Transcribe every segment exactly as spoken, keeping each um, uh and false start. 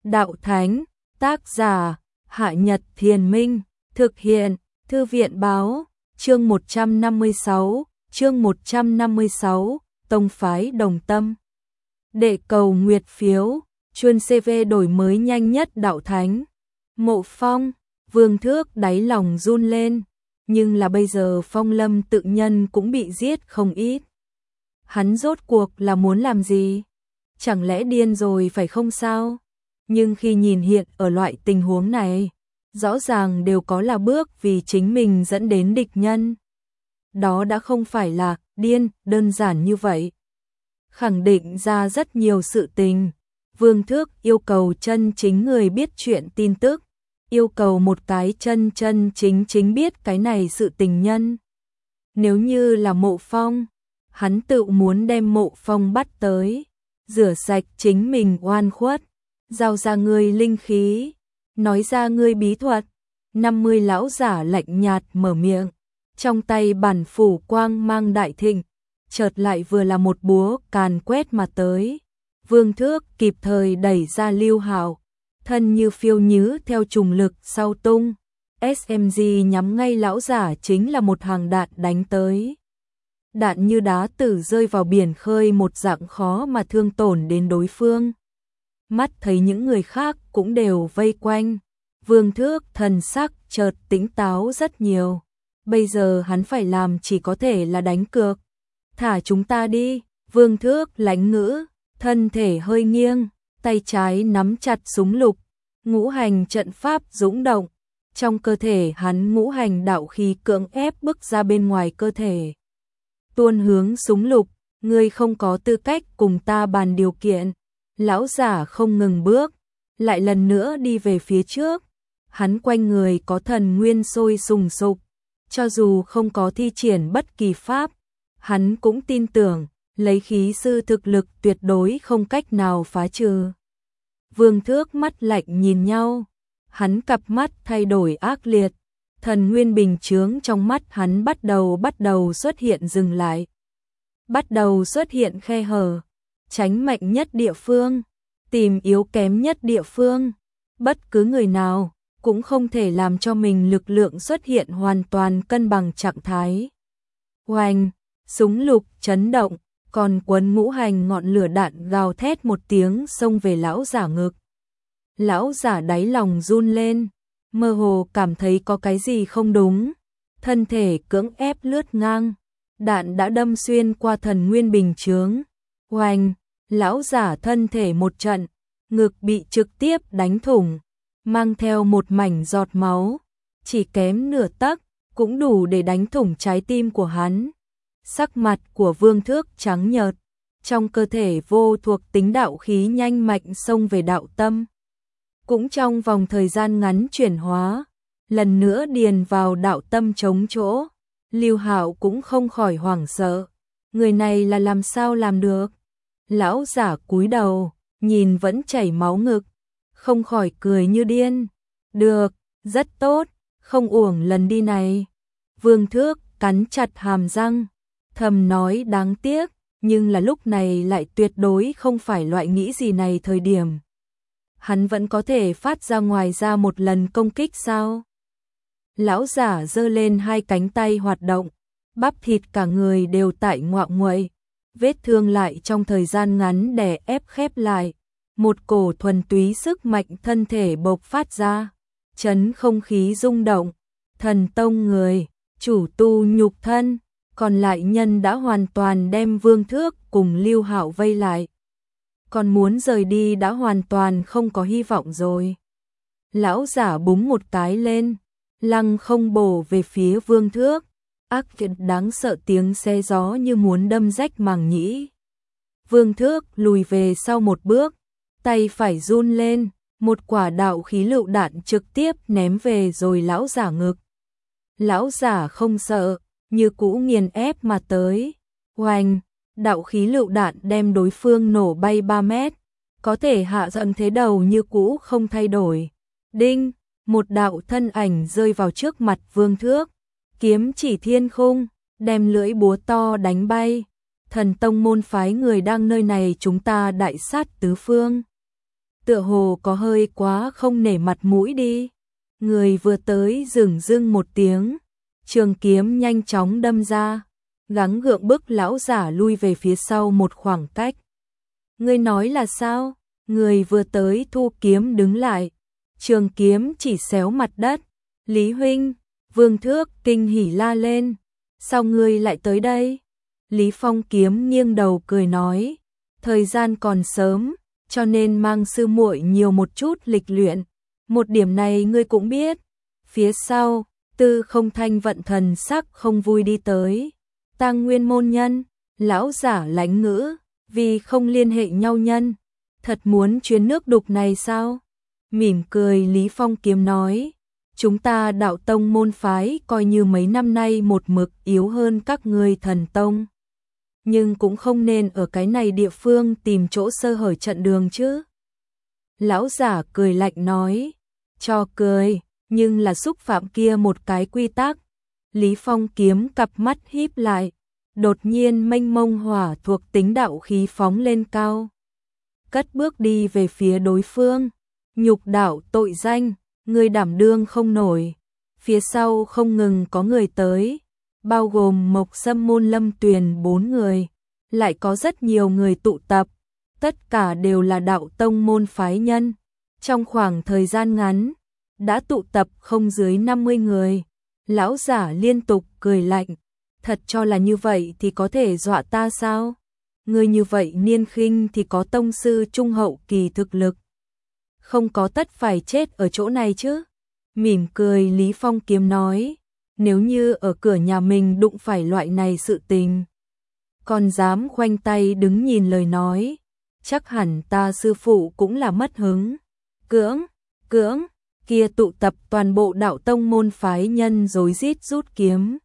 Đạo Thánh, tác giả, Hạ Nhật Thiền Minh, thực hiện, Thư viện Báo, chương một trăm năm mươi sáu, chương một trăm năm mươi sáu, Tông phái Đồng Tâm. Đệ cầu nguyệt phiếu, chuông xê vê đổi mới nhanh nhất Đạo Thánh. Mộ Phong, Vương Thước đáy lòng run lên, nhưng là bây giờ Phong Lâm tự nhân cũng bị giết không ít. Hắn rốt cuộc là muốn làm gì? Chẳng lẽ điên rồi phải không sao? Nhưng khi nhìn hiện ở loại tình huống này, rõ ràng đều có là bước vì chính mình dẫn đến địch nhân. Đó đã không phải là điên đơn giản như vậy. Khẳng định ra rất nhiều sự tình. Vương Thước yêu cầu chân chính người biết chuyện tin tức, yêu cầu một cái chân chân chính chính biết cái này sự tình nhân. Nếu như là Mộ Phong, hắn tự muốn đem Mộ Phong bắt tới, rửa sạch chính mình oan khuất, giao ra ngươi linh khí, nói ra ngươi bí thuật. năm mươi lão giả lạnh nhạt mở miệng, trong tay bản phủ quang mang đại thịnh, chợt lại vừa là một búa càn quét mà tới. Vương Thước kịp thời đẩy ra Lưu Hạo, thân như phiêu nhứ theo trùng lực sau tung, ét em giê nhắm ngay lão giả chính là một hàng đạn đánh tới. Đạn như đá tử rơi vào biển khơi một dạng khó mà thương tổn đến đối phương. Mắt thấy những người khác cũng đều vây quanh, Vương Thước thần sắc chợt tỉnh táo rất nhiều. Bây giờ hắn phải làm chỉ có thể là đánh cược. Thả chúng ta đi, Vương Thước lãnh ngữ, thân thể hơi nghiêng, tay trái nắm chặt súng lục, ngũ hành trận pháp dũng động. Trong cơ thể hắn ngũ hành đạo khí cưỡng ép bước ra bên ngoài cơ thể. Tuôn hướng súng lục, ngươi không có tư cách cùng ta bàn điều kiện. Lão giả không ngừng bước, lại lần nữa đi về phía trước. Hắn quanh người có thần nguyên sôi sùng sục, cho dù không có thi triển bất kỳ pháp, hắn cũng tin tưởng, lấy khí sư thực lực tuyệt đối không cách nào phá trừ. Vương Thước mắt lạnh nhìn nhau, hắn cặp mắt thay đổi ác liệt, thần nguyên bình chướng trong mắt hắn bắt đầu bắt đầu xuất hiện dừng lại. Bắt đầu xuất hiện khe hở, tránh mạnh nhất địa phương, tìm yếu kém nhất địa phương. Bất cứ người nào cũng không thể làm cho mình lực lượng xuất hiện hoàn toàn cân bằng trạng thái. Oanh, súng lục chấn động, còn quấn ngũ hành ngọn lửa đạn gào thét một tiếng xông về lão giả ngực. Lão giả đáy lòng run lên, mơ hồ cảm thấy có cái gì không đúng, thân thể cưỡng ép lướt ngang, đạn đã đâm xuyên qua thần nguyên bình chướng. Oanh, lão giả thân thể một trận, ngực bị trực tiếp đánh thủng, mang theo một mảnh giọt máu, chỉ kém nửa tấc, cũng đủ để đánh thủng trái tim của hắn. Sắc mặt của Vương Thước trắng nhợt, trong cơ thể vô thuộc tính đạo khí nhanh mạnh xông về đạo tâm. Cũng trong vòng thời gian ngắn chuyển hóa, lần nữa điền vào đạo tâm trống chỗ. Lưu Hạo cũng không khỏi hoảng sợ, người này là làm sao làm được? Lão giả cúi đầu, nhìn vẫn chảy máu ngực, không khỏi cười như điên. Được, rất tốt, không uổng lần đi này. Vương Thước cắn chặt hàm răng, thầm nói đáng tiếc, nhưng là lúc này lại tuyệt đối không phải loại nghĩ gì này thời điểm. Hắn vẫn có thể phát ra ngoài ra một lần công kích sao? Lão giả giơ lên hai cánh tay hoạt động, bắp thịt cả người đều tại ngoạo nguậy, vết thương lại trong thời gian ngắn đè ép khép lại. Một cổ thuần túy sức mạnh thân thể bộc phát ra, chấn không khí rung động. Thần tông người, chủ tu nhục thân, còn lại nhân đã hoàn toàn đem Vương Thước cùng Lưu Hạo vây lại. Còn muốn rời đi đã hoàn toàn không có hy vọng rồi. Lão giả búng một cái lên, lăng không bổ về phía Vương Thước, ác liệt đáng sợ tiếng xe gió như muốn đâm rách màng nhĩ. Vương Thước lùi về sau một bước, tay phải run lên, một quả đạo khí lựu đạn trực tiếp ném về rồi lão giả ngực. Lão giả không sợ, như cũ nghiền ép mà tới. Oanh, đạo khí lựu đạn đem đối phương nổ bay ba mét, có thể hạ giận thế đầu như cũ không thay đổi. Đinh, một đạo thân ảnh rơi vào trước mặt Vương Thước, kiếm chỉ thiên khung, đem lưỡi búa to đánh bay. Thần tông môn phái người đang nơi này chúng ta đại sát tứ phương. tựa hồ có hơi quá không nể mặt mũi đi. Người vừa tới dửng dưng một tiếng, trường kiếm nhanh chóng đâm ra, gắng gượng bức lão giả lui về phía sau một khoảng cách. Ngươi nói là sao? Người vừa tới thu kiếm đứng lại, trường kiếm chỉ xéo mặt đất. Lý huynh, Vương Thước kinh hỉ la lên, sao ngươi lại tới đây? Lý Phong kiếm nghiêng đầu cười nói, thời gian còn sớm, cho nên mang sư muội nhiều một chút lịch luyện, một điểm này ngươi cũng biết. Phía sau, Tư Không Thanh vận thần sắc không vui đi tới. Tang Nguyên môn nhân, lão giả lãnh ngữ, vì không liên hệ nhau nhân, thật muốn chuyến nước đục này sao? Mỉm cười Lý Phong kiếm nói, chúng ta đạo tông môn phái coi như mấy năm nay một mực yếu hơn các ngươi thần tông, nhưng cũng không nên ở cái này địa phương tìm chỗ sơ hở chặn đường chứ. Lão giả cười lạnh nói, cho cười, nhưng là xúc phạm kia một cái quy tắc. Lý Phong kiếm cặp mắt híp lại, đột nhiên mênh mông hỏa thuộc tính đạo khí phóng lên cao, cất bước đi về phía đối phương. Nhục đạo tội danh, người đảm đương không nổi. Phía sau không ngừng có người tới, bao gồm Mộc Sâm môn Lâm Tuyền bốn người, lại có rất nhiều người tụ tập, tất cả đều là đạo tông môn phái nhân. Trong khoảng thời gian ngắn, đã tụ tập không dưới năm mươi người. Lão giả liên tục cười lạnh, thật cho là như vậy thì có thể dọa ta sao? Người như vậy niên khinh thì có tông sư trung hậu kỳ thực lực, không có tất phải chết ở chỗ này chứ. Mỉm cười Lý Phong kiếm nói, nếu như ở cửa nhà mình đụng phải loại này sự tình, còn dám khoanh tay đứng nhìn lời nói, chắc hẳn ta sư phụ cũng là mất hứng. Cưỡng, cưỡng, kia tụ tập toàn bộ đạo tông môn phái nhân rối rít rút kiếm.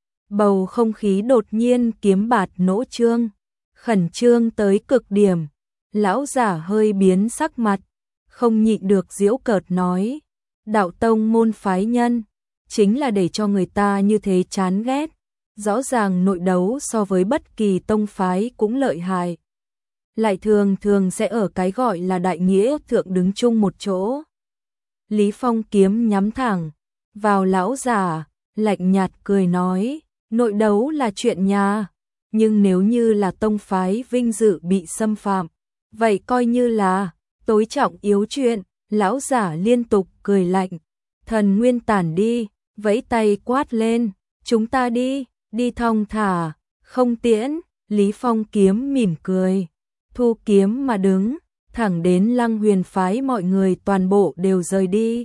Bầu không khí đột nhiên kiếm bạt nỗ trương, khẩn trương tới cực điểm. Lão giả hơi biến sắc mặt, không nhịn được giễu cợt nói, đạo tông môn phái nhân, chính là để cho người ta như thế chán ghét. Rõ ràng nội đấu so với bất kỳ tông phái cũng lợi hại, lại thường thường sẽ ở cái gọi là đại nghĩa thượng đứng chung một chỗ. Lý Phong kiếm nhắm thẳng vào lão giả, lạnh nhạt cười nói, nội đấu là chuyện nhà, nhưng nếu như là tông phái vinh dự bị xâm phạm, vậy coi như là tối trọng yếu chuyện. Lão giả liên tục cười lạnh, thần nguyên tản đi, vẫy tay quát lên, chúng ta đi, đi thong thả, không tiễn. Lý Phong kiếm mỉm cười, thu kiếm mà đứng, thẳng đến Lăng Huyền phái mọi người toàn bộ đều rời đi.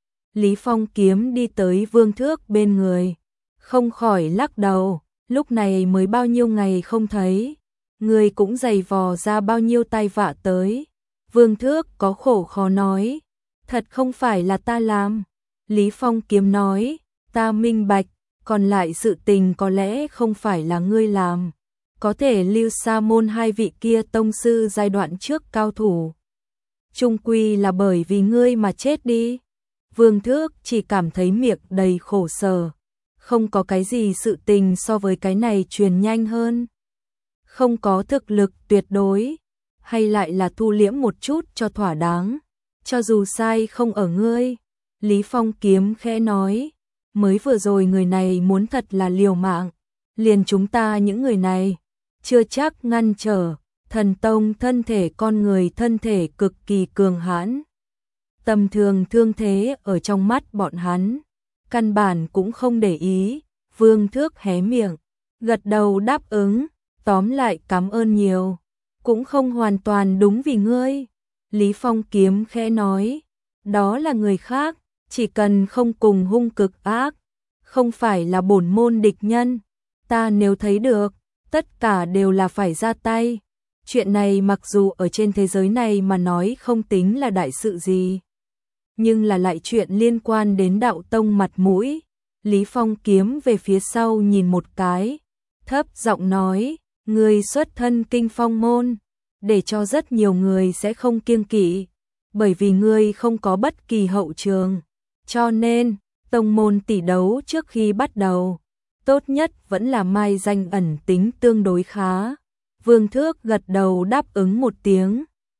Lý Phong kiếm đi tới Vương Thước bên người, không khỏi lắc đầu, lúc này mới bao nhiêu ngày không thấy, người cũng dày vò ra bao nhiêu tai vạ tới. Vương Thước có khổ khó nói, thật không phải là ta làm. Lý Phong kiếm nói, ta minh bạch, còn lại sự tình có lẽ không phải là ngươi làm. Có thể Lưu Sa môn hai vị kia tông sư giai đoạn trước cao thủ, chung quy là bởi vì ngươi mà chết đi. Vương Thước chỉ cảm thấy miệng đầy khổ sở, không có cái gì sự tình so với cái này truyền nhanh hơn. Không có thực lực tuyệt đối, hay lại là thu liễm một chút cho thỏa đáng, cho dù sai không ở ngươi. Lý Phong kiếm khẽ nói, mới vừa rồi người này muốn thật là liều mạng, liền chúng ta những người này, chưa chắc ngăn trở. Thần tông thân thể con người thân thể cực kỳ cường hãn, tầm thường thương thế ở trong mắt bọn hắn, căn bản cũng không để ý. Vương Thước hé miệng, gật đầu đáp ứng, tóm lại cảm ơn nhiều, cũng không hoàn toàn đúng vì ngươi. Lý Phong kiếm khẽ nói, đó là người khác, chỉ cần không cùng hung cực ác, không phải là bổn môn địch nhân, ta nếu thấy được, tất cả đều là phải ra tay. Chuyện này mặc dù ở trên thế giới này mà nói không tính là đại sự gì, nhưng là lại chuyện liên quan đến đạo tông mặt mũi. Lý Phong kiếm về phía sau nhìn một cái, thấp giọng nói, ngươi xuất thân Kinh Phong môn, để cho rất nhiều người sẽ không kiêng kỵ, bởi vì ngươi không có bất kỳ hậu trường, cho nên tông môn tỷ đấu trước khi bắt đầu, tốt nhất vẫn là mai danh ẩn tính tương đối khá. Vương Thước gật đầu đáp ứng một tiếng,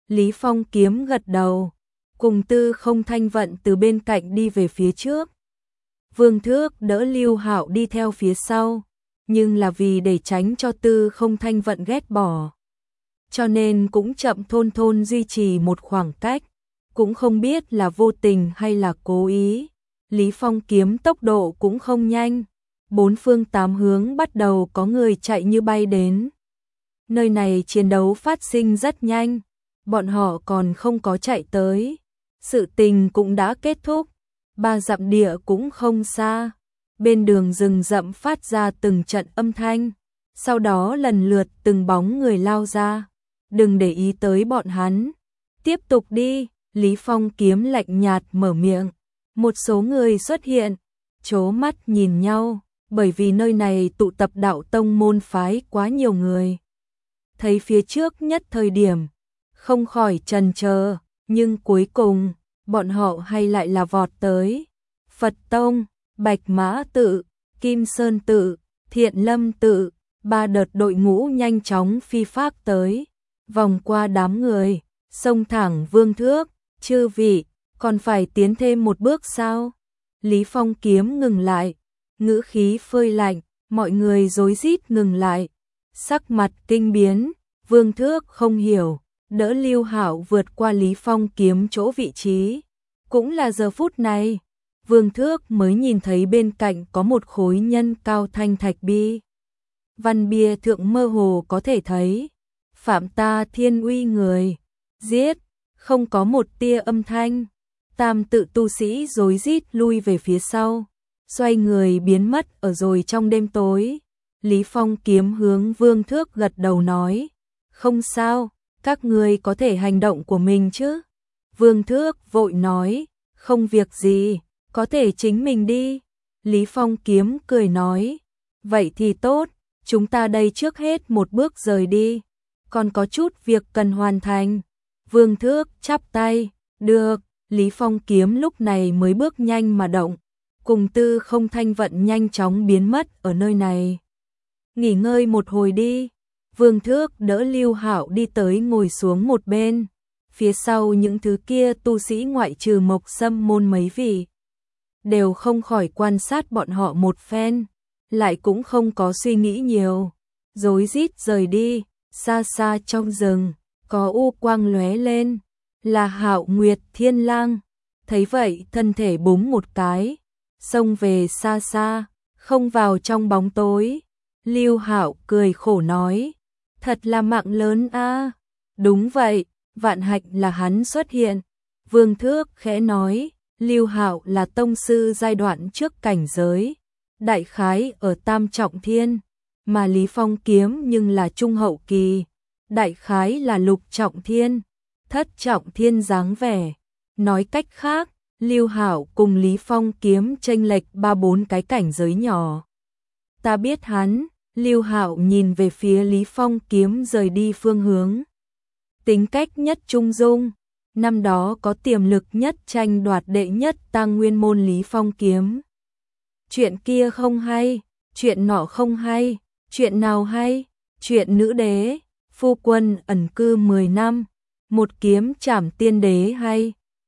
Lý Phong Kiếm gật đầu, cùng Tư Không Thanh Vận từ bên cạnh đi về phía trước. Vương Thước đỡ Lưu Hạo đi theo phía sau, nhưng là vì để tránh cho Tư Không Thanh Vận ghét bỏ, cho nên cũng chậm thôn thôn duy trì một khoảng cách, cũng không biết là vô tình hay là cố ý. Lý Phong Kiếm tốc độ cũng không nhanh, bốn phương tám hướng bắt đầu có người chạy như bay đến. Nơi này chiến đấu phát sinh rất nhanh, bọn họ còn không có chạy tới, sự tình cũng đã kết thúc. Ba dặm địa cũng không xa, bên đường rừng rậm phát ra từng trận âm thanh, sau đó lần lượt từng bóng người lao ra. Đừng để ý tới bọn hắn, tiếp tục đi. Lý Phong Kiếm lạnh nhạt mở miệng. Một số người xuất hiện, chố mắt nhìn nhau, bởi vì nơi này tụ tập đạo tông môn phái quá nhiều người. Thấy phía trước nhất thời điểm, không khỏi chần chờ, nhưng cuối cùng, bọn họ hay lại là vọt tới. Phật Tông, Bạch Mã Tự, Kim Sơn Tự, Thiện Lâm Tự, ba đợt đội ngũ nhanh chóng phi phác tới, vòng qua đám người, xông thẳng Vương Thước. Chư vị, còn phải tiến thêm một bước sao? Lý Phong Kiếm ngừng lại, ngữ khí phơi lạnh, mọi người rối rít ngừng lại, sắc mặt kinh biến. Vương Thước không hiểu, đỡ Lưu Hạo vượt qua Lý Phong Kiếm chỗ vị trí. Cũng là giờ phút này, Vương Thước mới nhìn thấy bên cạnh có một khối nhân cao thanh thạch bi. Văn bia thượng mơ hồ có thể thấy, phạm ta thiên uy người, giết. Không có một tia âm thanh, tam tự tu sĩ rối rít lui về phía sau, xoay người biến mất ở rồi trong đêm tối. Lý Phong Kiếm hướng Vương Thước gật đầu nói, không sao, các ngươi có thể hành động của mình chứ. Vương Thước vội nói, không việc gì, có thể chính mình đi. Lý Phong Kiếm cười nói, vậy thì tốt, chúng ta đây trước hết một bước rời đi, còn có chút việc cần hoàn thành. Vương Thước chắp tay, được. Lý Phong Kiếm lúc này mới bước nhanh mà động, cùng Tư Không Thanh Vận nhanh chóng biến mất ở nơi này. Nghỉ ngơi một hồi đi. Vương Thước đỡ Lưu Hạo đi tới ngồi xuống một bên, phía sau những thứ kia tu sĩ ngoại trừ Mộc Sâm môn mấy vị, đều không khỏi quan sát bọn họ một phen, lại cũng không có suy nghĩ nhiều, rối rít rời đi. Xa xa trong rừng, có u quang lóe lên, là Hạo Nguyệt Thiên Lang. Thấy vậy, thân thể búng một cái, xông về xa xa, không vào trong bóng tối. Lưu Hạo cười khổ nói, thật là mạng lớn a. Đúng vậy, vạn hạnh là hắn xuất hiện. Vương Thước khẽ nói, Lưu Hạo là tông sư giai đoạn trước cảnh giới, đại khái ở tam trọng thiên, mà Lý Phong Kiếm nhưng là trung hậu kỳ, đại khái là lục trọng thiên, thất trọng thiên dáng vẻ. Nói cách khác, Lưu Hạo cùng Lý Phong Kiếm chênh lệch ba bốn cái cảnh giới nhỏ. Ta biết hắn. Lưu Hạo nhìn về phía Lý Phong Kiếm rời đi phương hướng. Tính cách nhất trung dung, năm đó có tiềm lực nhất tranh đoạt đệ nhất Tang Nguyên môn Lý Phong Kiếm. Chuyện kia không hay, chuyện nọ không hay, chuyện nào hay? Chuyện nữ đế, phu quân ẩn cư mười năm, một kiếm trảm tiên đế hay,